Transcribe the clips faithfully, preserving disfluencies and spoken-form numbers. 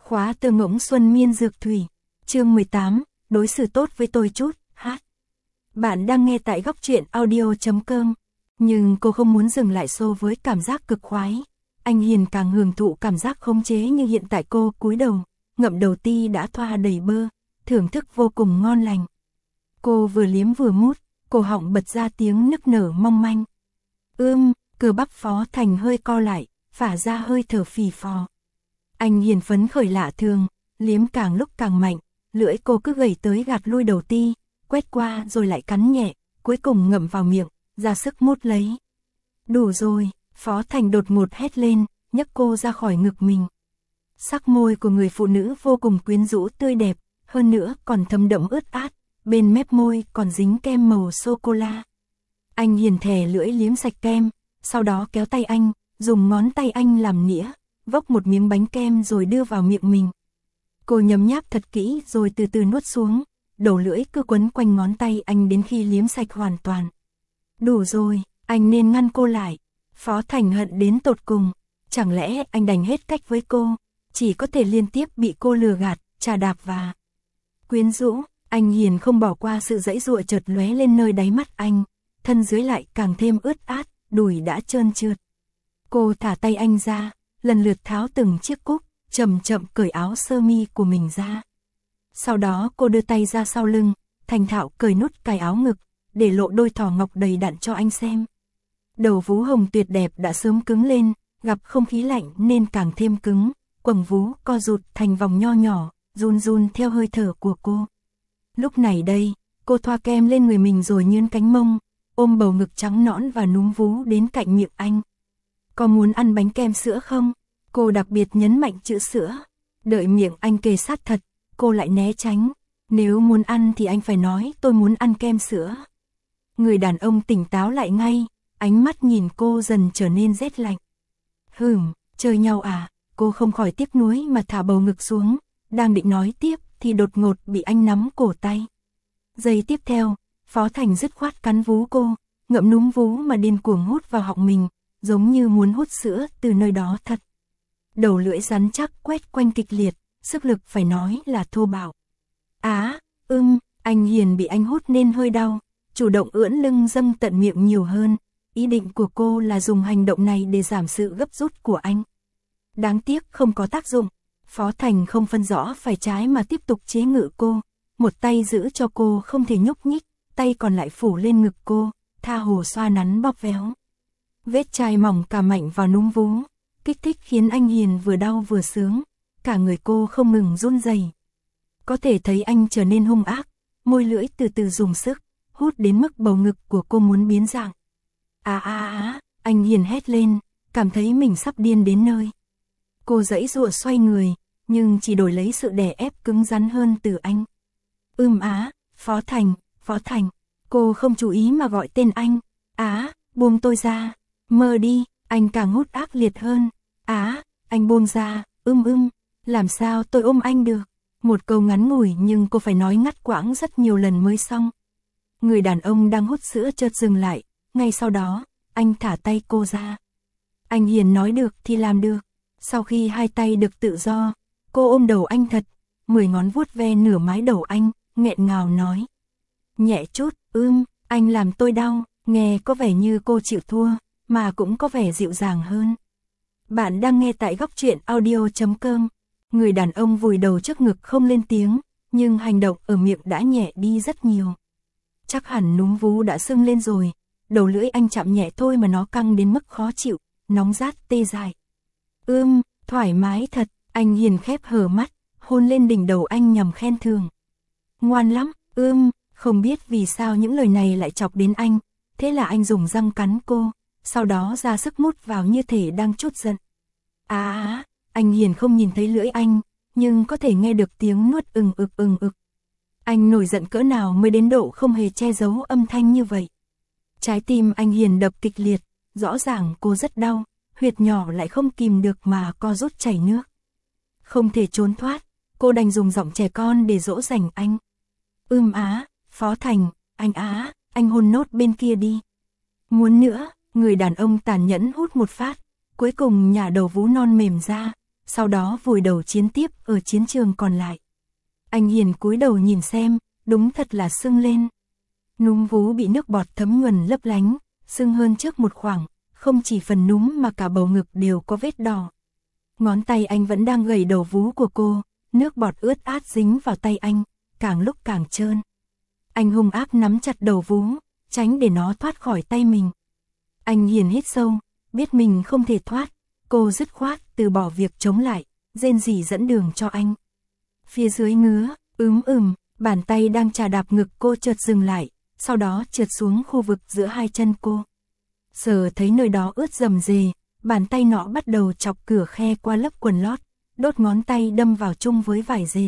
Khóa từ Ngỗng Xuân Miên Dược Thủy, chương mười tám, đối xử tốt với tôi chút, hát. Bạn đang nghe tại góc truyện audio chấm com, nhưng cô không muốn dừng lại show với cảm giác cực khoái. Anh Hiền càng hưởng thụ cảm giác khống chế như hiện tại cô cúi đầu, ngậm đầu ti đã thoa đầy bơ, thưởng thức vô cùng ngon lành. Cô vừa liếm vừa mút, cổ họng bật ra tiếng nức nở mong manh. Ưm, cơ bắp Phó Thành hơi co lại, phả ra hơi thở phì phò. Anh Hiền phấn khởi lạ thường, liếm càng lúc càng mạnh, lưỡi cô cứ gẩy tới gạt lui đầu ti, quét qua rồi lại cắn nhẹ, cuối cùng ngậm vào miệng, ra sức mút lấy. Đủ rồi, Phó Thành đột ngột hét lên, nhấc cô ra khỏi ngực mình. Sắc môi của người phụ nữ vô cùng quyến rũ tươi đẹp, hơn nữa còn thấm đẫm ướt át, bên mép môi còn dính kem màu sô-cô-la. Anh Hiền thè lưỡi liếm sạch kem, sau đó kéo tay anh, dùng ngón tay anh làm nĩa, vốc một miếng bánh kem rồi đưa vào miệng mình. Cô nhấm nháp thật kỹ rồi từ từ nuốt xuống, đầu lưỡi cứ quấn quanh ngón tay anh đến khi liếm sạch hoàn toàn. Đủ rồi, anh nên ngăn cô lại. Phó Thành hận đến tột cùng, chẳng lẽ anh đành hết cách với cô, chỉ có thể liên tiếp bị cô lừa gạt, trà đạp và quyến rũ. Anh Hiền không bỏ qua sự giãy giụa chợt lóe lên nơi đáy mắt anh, thân dưới lại càng thêm ướt át, đùi đã trơn trượt. Cô thả tay anh ra, lần lượt tháo từng chiếc cúc, chậm chậm cởi áo sơ mi của mình ra. Sau đó cô đưa tay ra sau lưng, thành thạo cởi nút cài áo ngực, để lộ đôi thỏ ngọc đầy đặn cho anh xem. Đầu vú hồng tuyệt đẹp đã sớm cứng lên, gặp không khí lạnh nên càng thêm cứng, quầng vú co rụt thành vòng nho nhỏ, run run theo hơi thở của cô. Lúc này đây, cô thoa kem lên người mình rồi nhướn cánh mông, ôm bầu ngực trắng nõn và núm vú đến cạnh miệng anh. Có muốn ăn bánh kem sữa không? Cô đặc biệt nhấn mạnh chữ sữa. Đợi miệng anh kề sát thật, cô lại né tránh. Nếu muốn ăn thì anh phải nói tôi muốn ăn kem sữa. Người đàn ông tỉnh táo lại ngay, ánh mắt nhìn cô dần trở nên rét lạnh. Hừm, chơi nhau à? Cô không khỏi tiếc nuối mà thả bầu ngực xuống, đang định nói tiếp thì đột ngột bị anh nắm cổ tay. Giây tiếp theo, Phó Thành dứt khoát cắn vú cô, ngậm núm vú mà điên cuồng hút vào họng mình, giống như muốn hút sữa từ nơi đó thật. Đầu lưỡi rắn chắc quét quanh kịch liệt, sức lực phải nói là thô bạo. Á, ưm, anh Hiền bị anh hút nên hơi đau, chủ động ưỡn lưng dâng tận miệng nhiều hơn, ý định của cô là dùng hành động này để giảm sự gấp rút của anh. Đáng tiếc không có tác dụng, Phó Thành không phân rõ phải trái mà tiếp tục chế ngự cô, một tay giữ cho cô không thể nhúc nhích, tay còn lại phủ lên ngực cô, tha hồ xoa nắn bóp véo. Vết chai mỏng cả mạnh vào núm vú, kích thích khiến anh Hiền vừa đau vừa sướng, cả người cô không ngừng run rẩy. Có thể thấy anh trở nên hung ác, môi lưỡi từ từ dùng sức, hút đến mức bầu ngực của cô muốn biến dạng. À à à, anh Hiền hét lên, cảm thấy mình sắp điên đến nơi. Cô giãy giụa xoay người, nhưng chỉ đổi lấy sự đè ép cứng rắn hơn từ anh. Ưm á, Phó Thành, Phó Thành, cô không chú ý mà gọi tên anh. Á, buông tôi ra, mơ đi, anh càng hút ác liệt hơn. Á, anh buông ra, ưm ưm, làm sao tôi ôm anh được. Một câu ngắn ngủi nhưng cô phải nói ngắt quãng rất nhiều lần mới xong. Người đàn ông đang hút sữa chợt dừng lại, ngay sau đó, anh thả tay cô ra. Anh Hiền nói được thì làm được. Sau khi hai tay được tự do, cô ôm đầu anh thật, mười ngón vuốt ve nửa mái đầu anh, nghẹn ngào nói. Nhẹ chút, ưm, anh làm tôi đau, nghe có vẻ như cô chịu thua, mà cũng có vẻ dịu dàng hơn. Bạn đang nghe tại góc truyện audio chấm com. Người đàn ông vùi đầu trước ngực không lên tiếng, nhưng hành động ở miệng đã nhẹ đi rất nhiều. Chắc hẳn núm vú đã sưng lên rồi, đầu lưỡi anh chạm nhẹ thôi mà nó căng đến mức khó chịu, nóng rát tê dại. Ưm, thoải mái thật, anh Hiền khép hờ mắt, hôn lên đỉnh đầu anh nhằm khen thường. Ngoan lắm, ưm, không biết vì sao những lời này lại chọc đến anh, thế là anh dùng răng cắn cô, sau đó ra sức mút vào như thể đang trút giận. À á, anh Hiền không nhìn thấy lưỡi anh, nhưng có thể nghe được tiếng nuốt ừng ực ừng ực. Anh nổi giận cỡ nào mới đến độ không hề che giấu âm thanh như vậy. Trái tim anh Hiền đập kịch liệt, rõ ràng cô rất đau, huyệt nhỏ lại không kìm được mà co rút chảy nước. Không thể trốn thoát, cô đành dùng giọng trẻ con để dỗ dành anh. Ưm á, Phó Thành, anh á, anh hôn nốt bên kia đi. Muốn nữa, người đàn ông tàn nhẫn hút một phát, cuối cùng nhả đầu vú non mềm ra, sau đó vùi đầu chiến tiếp ở chiến trường còn lại. Anh Hiền cúi đầu nhìn xem, đúng thật là sưng lên. Núm vú bị nước bọt thấm nhuần lấp lánh, sưng hơn trước một khoảng, không chỉ phần núm mà cả bầu ngực đều có vết đỏ. Ngón tay anh vẫn đang gẩy đầu vú của cô, nước bọt ướt át dính vào tay anh, càng lúc càng trơn. Anh hung ác nắm chặt đầu vú, tránh để nó thoát khỏi tay mình. Anh Hiền hít sâu, biết mình không thể thoát, cô dứt khoát từ bỏ việc chống lại, rên rỉ dẫn đường cho anh. Phía dưới ngứa, ướm ừm, bàn tay đang chà đạp ngực cô chợt dừng lại, sau đó trượt xuống khu vực giữa hai chân cô. Sờ thấy nơi đó ướt rầm rề, bàn tay nọ bắt đầu chọc cửa khe qua lớp quần lót, đốt ngón tay đâm vào chung với vải dệt.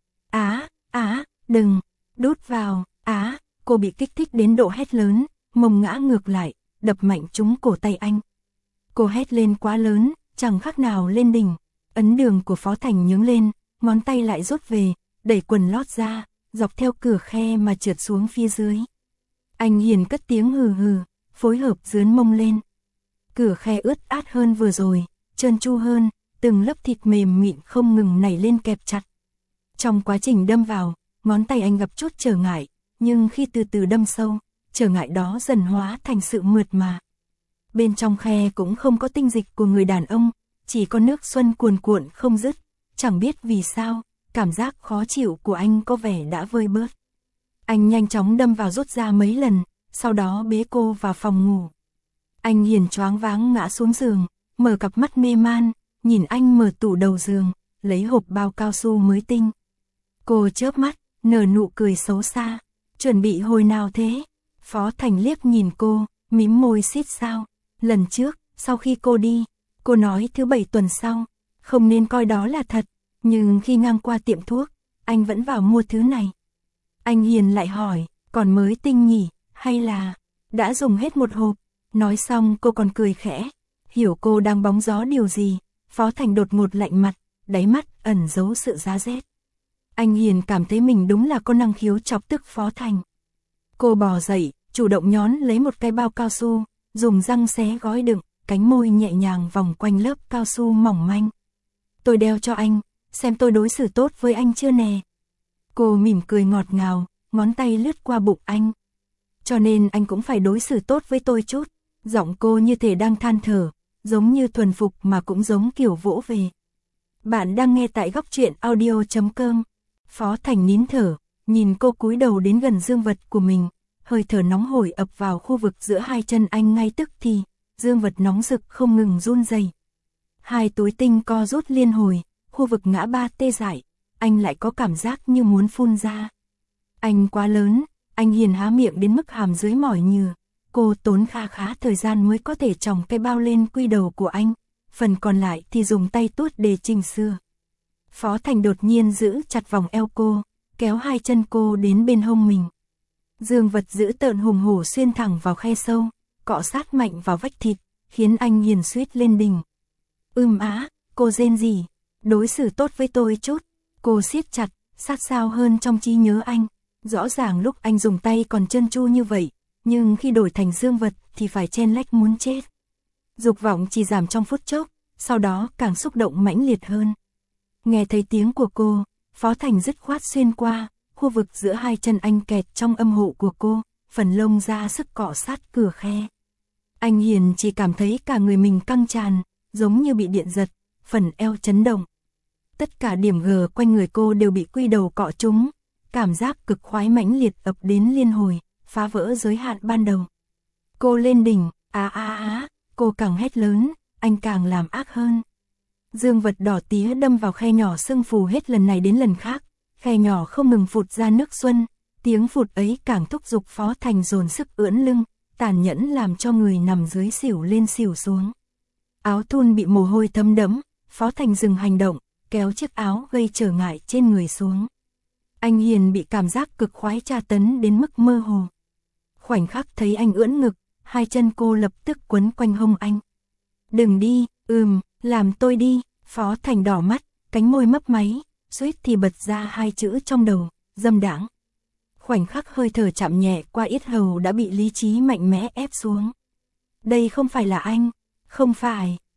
Á, á, đừng, đút vào, á, cô bị kích thích đến độ hét lớn, mông ngã ngược lại, đập mạnh trúng cổ tay anh. Cô hét lên quá lớn, chẳng khác nào lên đỉnh, ấn đường của Phó Thành nhướng lên, ngón tay lại rút về, đẩy quần lót ra, dọc theo cửa khe mà trượt xuống phía dưới. Anh Hiền cất tiếng hừ hừ, phối hợp dướn mông lên. Cửa khe ướt át hơn vừa rồi, trơn tru hơn, từng lớp thịt mềm mịn không ngừng nảy lên kẹp chặt. Trong quá trình đâm vào, ngón tay anh gặp chút trở ngại, nhưng khi từ từ đâm sâu, trở ngại đó dần hóa thành sự mượt mà. Bên trong khe cũng không có tinh dịch của người đàn ông, chỉ có nước xuân cuồn cuộn không dứt, chẳng biết vì sao, cảm giác khó chịu của anh có vẻ đã vơi bớt. Anh nhanh chóng đâm vào rút ra mấy lần, sau đó bế cô vào phòng ngủ. Anh Hiền choáng váng ngã xuống giường, mở cặp mắt mê man, nhìn anh mở tủ đầu giường, lấy hộp bao cao su mới tinh. Cô chớp mắt, nở nụ cười xấu xa, chuẩn bị hồi nào thế? Phó Thành liếc nhìn cô, mím môi xít sao. Lần trước, sau khi cô đi, cô nói thứ bảy tuần sau, không nên coi đó là thật, nhưng khi ngang qua tiệm thuốc, anh vẫn vào mua thứ này. Anh Hiền lại hỏi, còn mới tinh nhỉ, hay là đã dùng hết một hộp? Nói xong cô còn cười khẽ, hiểu cô đang bóng gió điều gì. Phó Thành đột ngột lạnh mặt, đáy mắt ẩn giấu sự giá rét. Anh Hiền cảm thấy mình đúng là có năng khiếu chọc tức Phó Thành. Cô bò dậy, chủ động nhón lấy một cái bao cao su, dùng răng xé gói đựng, cánh môi nhẹ nhàng vòng quanh lớp cao su mỏng manh. Tôi đeo cho anh, xem tôi đối xử tốt với anh chưa nè. Cô mỉm cười ngọt ngào, ngón tay lướt qua bụng anh. Cho nên anh cũng phải đối xử tốt với tôi chút. Giọng cô như thể đang than thở, giống như thuần phục mà cũng giống kiểu vỗ về. Bạn đang nghe tại góc truyện audio chấm com. Phó Thành nín thở, nhìn cô cúi đầu đến gần dương vật của mình, hơi thở nóng hổi ập vào khu vực giữa hai chân anh ngay tức thì, dương vật nóng rực không ngừng run rẩy. Hai túi tinh co rút liên hồi, khu vực ngã ba tê dại, anh lại có cảm giác như muốn phun ra. Anh quá lớn, anh Hiền há miệng đến mức hàm dưới mỏi nhừ. Cô tốn kha khá thời gian mới có thể chòng cái bao lên quy đầu của anh, phần còn lại thì dùng tay tuốt để chỉnh sửa. Phó Thành đột nhiên giữ chặt vòng eo cô, kéo hai chân cô đến bên hông mình. Dương vật giữ tợn hùng hổ xuyên thẳng vào khe sâu, cọ sát mạnh vào vách thịt, khiến anh Hiền suýt lên đỉnh. Ưm á, cô rên rỉ, đối xử tốt với tôi chút. Cô siết chặt, sát sao hơn trong trí nhớ anh. Rõ ràng lúc anh dùng tay còn trơn tru như vậy, nhưng khi đổi thành dương vật thì phải chen lách muốn chết. Dục vọng chỉ giảm trong phút chốc, sau đó càng xúc động mãnh liệt hơn. Nghe thấy tiếng của cô, Phó Thành dứt khoát xuyên qua, khu vực giữa hai chân anh kẹt trong âm hộ của cô, phần lông ra sức cọ sát cửa khe. Anh Hiền chỉ cảm thấy cả người mình căng tràn, giống như bị điện giật, phần eo chấn động. Tất cả điểm G quanh người cô đều bị quy đầu cọ trúng, cảm giác cực khoái mãnh liệt ập đến liên hồi, phá vỡ giới hạn ban đầu. Cô lên đỉnh, á á á, cô càng hét lớn, anh càng làm ác hơn. Dương vật đỏ tía đâm vào khe nhỏ sưng phù hết lần này đến lần khác, khe nhỏ không ngừng phụt ra nước xuân, tiếng phụt ấy càng thúc giục Phó Thành dồn sức ưỡn lưng, tàn nhẫn làm cho người nằm dưới xỉu lên xỉu xuống. Áo thun bị mồ hôi thấm đẫm, Phó Thành dừng hành động, kéo chiếc áo gây trở ngại trên người xuống. Anh Hiền bị cảm giác cực khoái tra tấn đến mức mơ hồ. Khoảnh khắc thấy anh ưỡn ngực, hai chân cô lập tức quấn quanh hông anh. Đừng đi, ừm, làm tôi đi. Phó Thành đỏ mắt, cánh môi mấp máy, suýt thì bật ra hai chữ trong đầu, dâm đãng. Khoảnh khắc hơi thở chạm nhẹ qua yết hầu đã bị lý trí mạnh mẽ ép xuống. Đây không phải là anh, không phải,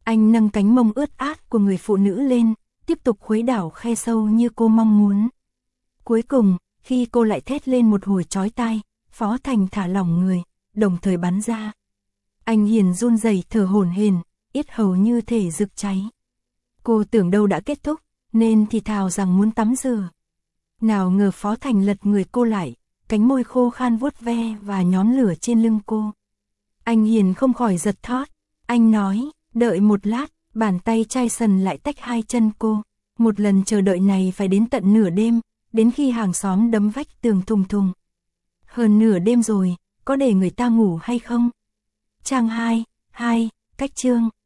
Anh nâng cánh mông ướt át của người phụ nữ lên, tiếp tục khuấy đảo khe sâu như cô mong muốn. Cuối cùng, khi cô lại thét lên một hồi chói tai, Phó Thành thả lỏng người, đồng thời bắn ra. Anh Hiền run rẩy thở hổn hển, yết hầu như thể rực cháy. Cô tưởng đâu đã kết thúc, nên thì thào rằng muốn tắm rửa. Nào ngờ Phó Thành lật người cô lại, cánh môi khô khan vuốt ve và nhón lửa trên lưng cô. Anh Hiền không khỏi giật thót, anh nói, đợi một lát, bàn tay chai sần lại tách hai chân cô. Một lần chờ đợi này phải đến tận nửa đêm, đến khi hàng xóm đấm vách tường thùng thùng. Hơn nửa đêm rồi, có để người ta ngủ hay không? Trang hai, hai, cách chương.